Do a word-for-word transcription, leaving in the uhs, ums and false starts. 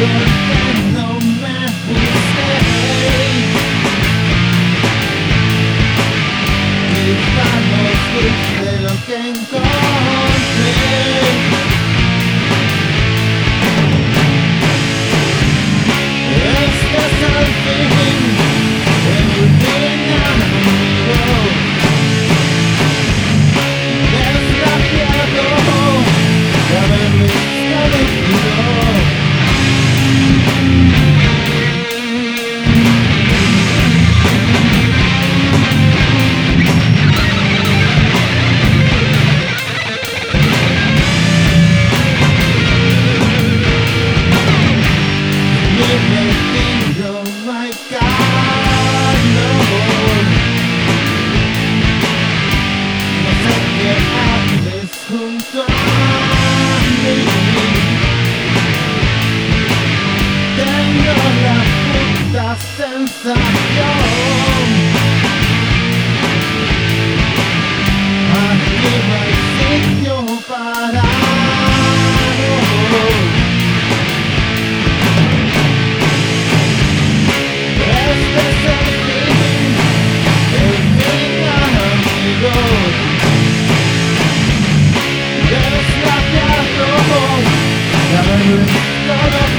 porque no me gustéis. Quizá no fuiste lo que encontré. Este es el fin, el último amigo. Desgraciado de haberme elegido. Junto a mí tengo la puta sensación. Aquí no hay sitio para vos. Este es el fin, el fin, amigos. Desgraciado de haberme todo